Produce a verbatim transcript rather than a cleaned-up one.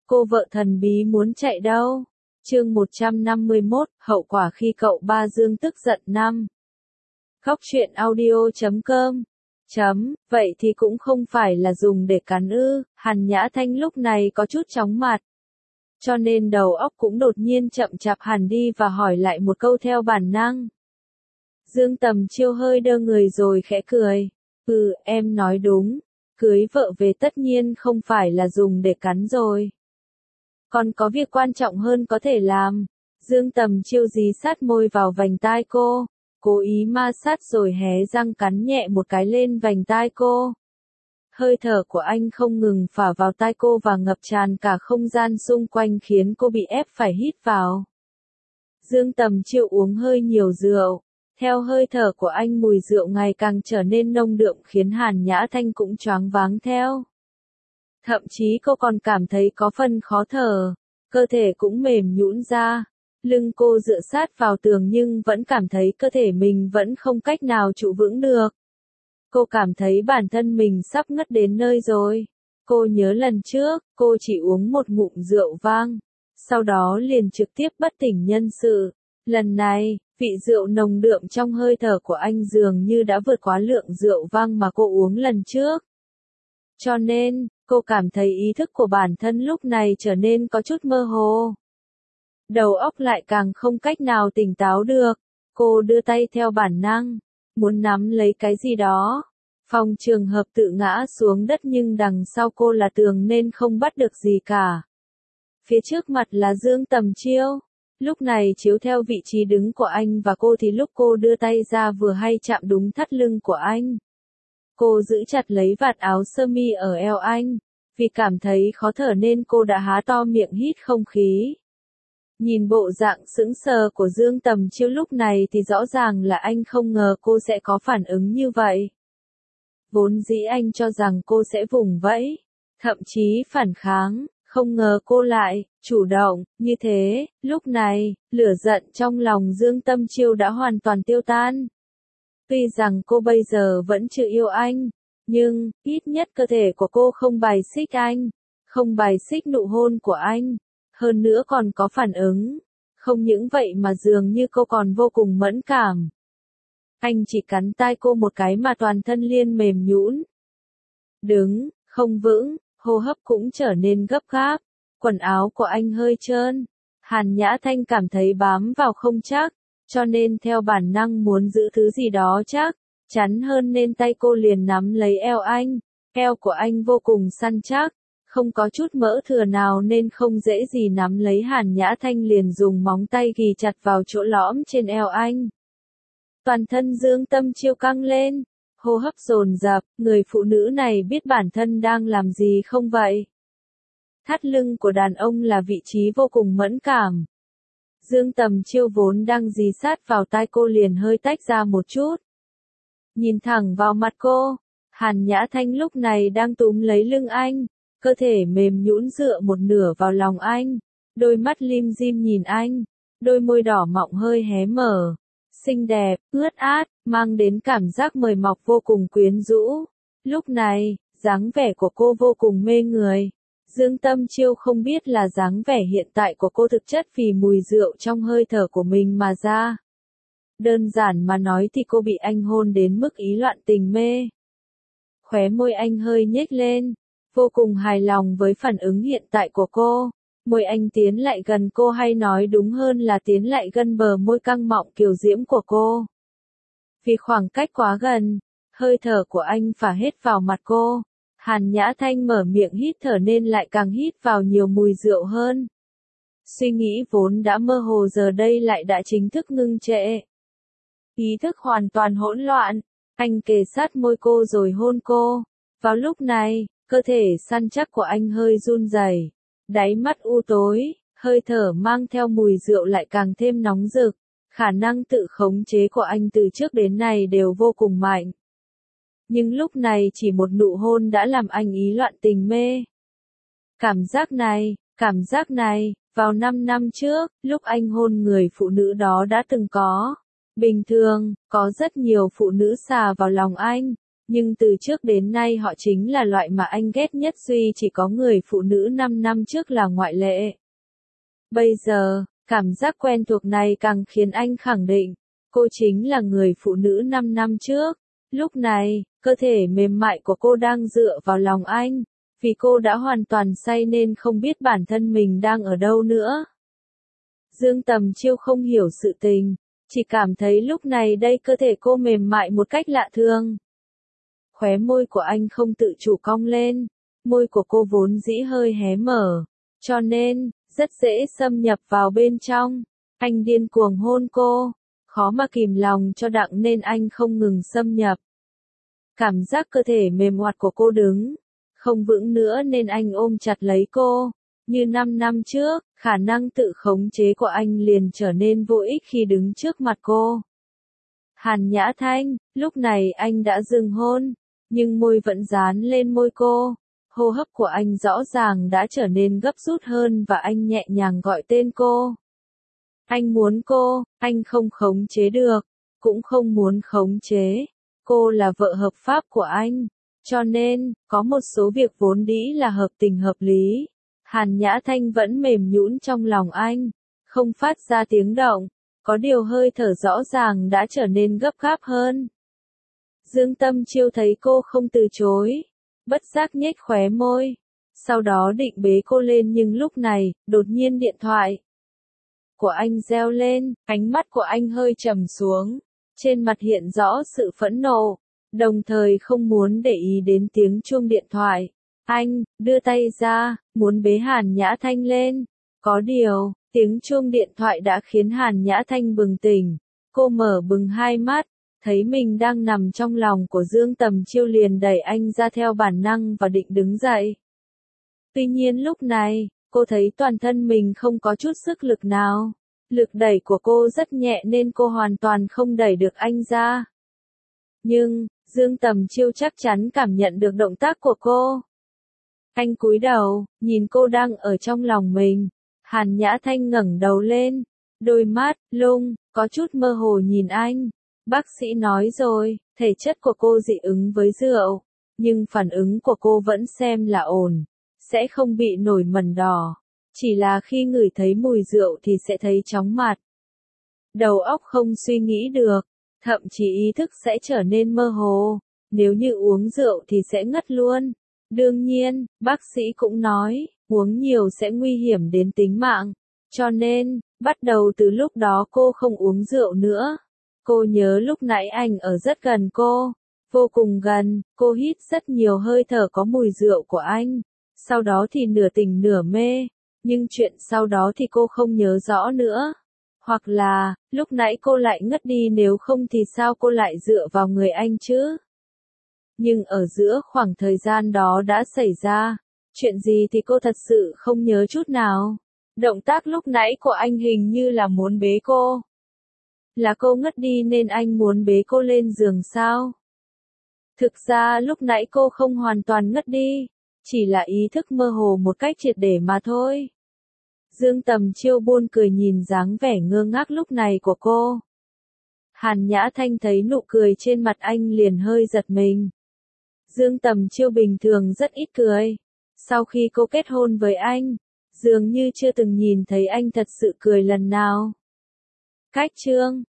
Cô vợ thần bí muốn chạy đâu? Chương một trăm năm mươi mốt, hậu quả khi cậu ba Dương tức giận năm. Khóc chuyện audio chấm com. Chấm, vậy thì cũng không phải là dùng để cắn ư, Hàn Nhã Thanh lúc này có chút chóng mặt. Cho nên đầu óc cũng đột nhiên chậm chạp hẳn đi và hỏi lại một câu theo bản năng. Dương Tầm Chiêu hơi đơ người rồi khẽ cười. Ừ, em nói đúng, cưới vợ về tất nhiên không phải là dùng để cắn rồi. Còn có việc quan trọng hơn có thể làm. Dương Tầm Chiêu dí sát môi vào vành tai cô, cố ý ma sát rồi hé răng cắn nhẹ một cái lên vành tai cô. Hơi thở của anh không ngừng phả vào tai cô và ngập tràn cả không gian xung quanh khiến cô bị ép phải hít vào. Dương Tầm Chiêu uống hơi nhiều rượu. Theo hơi thở của anh mùi rượu ngày càng trở nên nông đượm khiến Hàn Nhã Thanh cũng choáng váng theo. Thậm chí cô còn cảm thấy có phần khó thở, cơ thể cũng mềm nhũn ra. Lưng cô dựa sát vào tường nhưng vẫn cảm thấy cơ thể mình vẫn không cách nào trụ vững được. Cô cảm thấy bản thân mình sắp ngất đến nơi rồi. Cô nhớ lần trước, cô chỉ uống một ngụm rượu vang, sau đó liền trực tiếp bất tỉnh nhân sự. Lần này, vị rượu nồng đượm trong hơi thở của anh dường như đã vượt quá lượng rượu vang mà cô uống lần trước. Cho nên, cô cảm thấy ý thức của bản thân lúc này trở nên có chút mơ hồ. Đầu óc lại càng không cách nào tỉnh táo được. Cô đưa tay theo bản năng, muốn nắm lấy cái gì đó. Phòng trường hợp tự ngã xuống đất nhưng đằng sau cô là tường nên không bắt được gì cả. Phía trước mặt là Dương Tầm Chiêu. Lúc này chiếu theo vị trí đứng của anh và cô thì lúc cô đưa tay ra vừa hay chạm đúng thắt lưng của anh. Cô giữ chặt lấy vạt áo sơ mi ở eo anh. Vì cảm thấy khó thở nên cô đã há to miệng hít không khí. Nhìn bộ dạng sững sờ của Dương Tầm Chiêu lúc này thì rõ ràng là anh không ngờ cô sẽ có phản ứng như vậy. Vốn dĩ anh cho rằng cô sẽ vùng vẫy, thậm chí phản kháng, không ngờ cô lại chủ động như thế. Lúc này, lửa giận trong lòng Dương Tầm Chiêu đã hoàn toàn tiêu tan. Tuy rằng cô bây giờ vẫn chưa yêu anh, nhưng ít nhất cơ thể của cô không bài xích anh, không bài xích nụ hôn của anh, hơn nữa còn có phản ứng. Không những vậy mà dường như cô còn vô cùng mẫn cảm. Anh chỉ cắn tai cô một cái mà toàn thân liền mềm nhũn. Đứng, không vững, hô hấp cũng trở nên gấp gáp. Quần áo của anh hơi trơn. Hàn Nhã Thanh cảm thấy bám vào không chắc, cho nên theo bản năng muốn giữ thứ gì đó chắc chắn hơn nên tay cô liền nắm lấy eo anh. Eo của anh vô cùng săn chắc, không có chút mỡ thừa nào nên không dễ gì nắm lấy. Hàn Nhã Thanh liền dùng móng tay ghì chặt vào chỗ lõm trên eo anh. Toàn thân Dương Tầm Chiêu căng lên, hô hấp dồn dập, người phụ nữ này biết bản thân đang làm gì không vậy? Thắt lưng của đàn ông là vị trí vô cùng mẫn cảm. Dương Tầm Chiêu vốn đang dí sát vào tai cô liền hơi tách ra một chút. Nhìn thẳng vào mặt cô, Hàn Nhã Thanh lúc này đang túm lấy lưng anh, cơ thể mềm nhũn dựa một nửa vào lòng anh, đôi mắt lim dim nhìn anh, đôi môi đỏ mọng hơi hé mở, xinh đẹp, ướt át, mang đến cảm giác mời mọc vô cùng quyến rũ. Lúc này, dáng vẻ của cô vô cùng mê người. Dương Tầm Chiêu không biết là dáng vẻ hiện tại của cô thực chất vì mùi rượu trong hơi thở của mình mà ra. Đơn giản mà nói thì cô bị anh hôn đến mức ý loạn tình mê. Khóe môi anh hơi nhếch lên, vô cùng hài lòng với phản ứng hiện tại của cô. Môi anh tiến lại gần cô, hay nói đúng hơn là tiến lại gần bờ môi căng mọng kiều diễm của cô. Vì khoảng cách quá gần, hơi thở của anh phả hết vào mặt cô. Hàn Nhã Thanh mở miệng hít thở nên lại càng hít vào nhiều mùi rượu hơn. Suy nghĩ vốn đã mơ hồ giờ đây lại đã chính thức ngưng trệ. Ý thức hoàn toàn hỗn loạn, anh kề sát môi cô rồi hôn cô. Vào lúc này, cơ thể săn chắc của anh hơi run rẩy, đáy mắt u tối, hơi thở mang theo mùi rượu lại càng thêm nóng rực. Khả năng tự khống chế của anh từ trước đến nay đều vô cùng mạnh. Nhưng lúc này chỉ một nụ hôn đã làm anh ý loạn tình mê. Cảm giác này, cảm giác này, vào năm năm trước, lúc anh hôn người phụ nữ đó đã từng có. Bình thường, có rất nhiều phụ nữ xà vào lòng anh, Nhưng từ trước đến nay họ chính là loại mà anh ghét nhất, duy chỉ có người phụ nữ năm năm trước là ngoại lệ. Bây giờ, cảm giác quen thuộc này càng khiến anh khẳng định, cô chính là người phụ nữ năm năm trước. Lúc này, cơ thể mềm mại của cô đang dựa vào lòng anh, vì cô đã hoàn toàn say nên không biết bản thân mình đang ở đâu nữa. Dương Tầm Chiêu không hiểu sự tình, chỉ cảm thấy lúc này đây cơ thể cô mềm mại một cách lạ thường. Khóe môi của anh không tự chủ cong lên, môi của cô vốn dĩ hơi hé mở, cho nên, rất dễ xâm nhập vào bên trong. Anh điên cuồng hôn cô, khó mà kìm lòng cho đặng nên anh không ngừng xâm nhập. Cảm giác cơ thể mềm oặt của cô đứng không vững nữa nên anh ôm chặt lấy cô. Như năm năm trước, khả năng tự khống chế của anh liền trở nên vô ích khi đứng trước mặt cô. Hàn Nhã Thanh, lúc này anh đã dừng hôn, nhưng môi vẫn dán lên môi cô. Hô hấp của anh rõ ràng đã trở nên gấp rút hơn và anh nhẹ nhàng gọi tên cô. Anh muốn cô, anh không khống chế được, cũng không muốn khống chế. Cô là vợ hợp pháp của anh, cho nên, có một số việc vốn dĩ là hợp tình hợp lý. Hàn Nhã Thanh vẫn mềm nhũn trong lòng anh, không phát ra tiếng động, có điều hơi thở rõ ràng đã trở nên gấp gáp hơn. Dương Tâm Chiêu thấy cô không từ chối, bất giác nhếch khóe môi, sau đó định bế cô lên nhưng lúc này, đột nhiên điện thoại của anh reo lên, ánh mắt của anh hơi trầm xuống, trên mặt hiện rõ sự phẫn nộ, đồng thời không muốn để ý đến tiếng chuông điện thoại. Anh, đưa tay ra, muốn bế Hàn Nhã Thanh lên. Có điều, tiếng chuông điện thoại đã khiến Hàn Nhã Thanh bừng tỉnh. Cô mở bừng hai mắt, thấy mình đang nằm trong lòng của Dương Tầm Chiêu liền đẩy anh ra theo bản năng và định đứng dậy. Tuy nhiên lúc này, cô thấy toàn thân mình không có chút sức lực nào. Lực đẩy của cô rất nhẹ nên cô hoàn toàn không đẩy được anh ra. Nhưng, Dương Tầm Chiêu chắc chắn cảm nhận được động tác của cô. Anh cúi đầu, nhìn cô đang ở trong lòng mình. Hàn Nhã Thanh ngẩng đầu lên, đôi mắt, lung, có chút mơ hồ nhìn anh. Bác sĩ nói rồi, thể chất của cô dị ứng với rượu, nhưng phản ứng của cô vẫn xem là ổn, sẽ không bị nổi mẩn đỏ. Chỉ là khi ngửi thấy mùi rượu thì sẽ thấy chóng mặt. Đầu óc không suy nghĩ được, thậm chí ý thức sẽ trở nên mơ hồ. Nếu như uống rượu thì sẽ ngất luôn. Đương nhiên, bác sĩ cũng nói, uống nhiều sẽ nguy hiểm đến tính mạng. Cho nên, bắt đầu từ lúc đó cô không uống rượu nữa. Cô nhớ lúc nãy anh ở rất gần cô. Vô cùng gần, cô hít rất nhiều hơi thở có mùi rượu của anh. Sau đó thì nửa tỉnh nửa mê. Nhưng chuyện sau đó thì cô không nhớ rõ nữa. Hoặc là, lúc nãy cô lại ngất đi, nếu không thì sao cô lại dựa vào người anh chứ? Nhưng ở giữa khoảng thời gian đó đã xảy ra chuyện gì thì cô thật sự không nhớ chút nào. Động tác lúc nãy của anh hình như là muốn bế cô. Là cô ngất đi nên anh muốn bế cô lên giường sao? Thực ra lúc nãy cô không hoàn toàn ngất đi, chỉ là ý thức mơ hồ một cách triệt để mà thôi. Dương Tầm Chiêu buồn cười nhìn dáng vẻ ngơ ngác lúc này của cô. Hàn Nhã Thanh thấy nụ cười trên mặt anh liền hơi giật mình. Dương Tầm Chiêu bình thường rất ít cười. Sau khi cô kết hôn với anh, dường như chưa từng nhìn thấy anh thật sự cười lần nào. Cách chương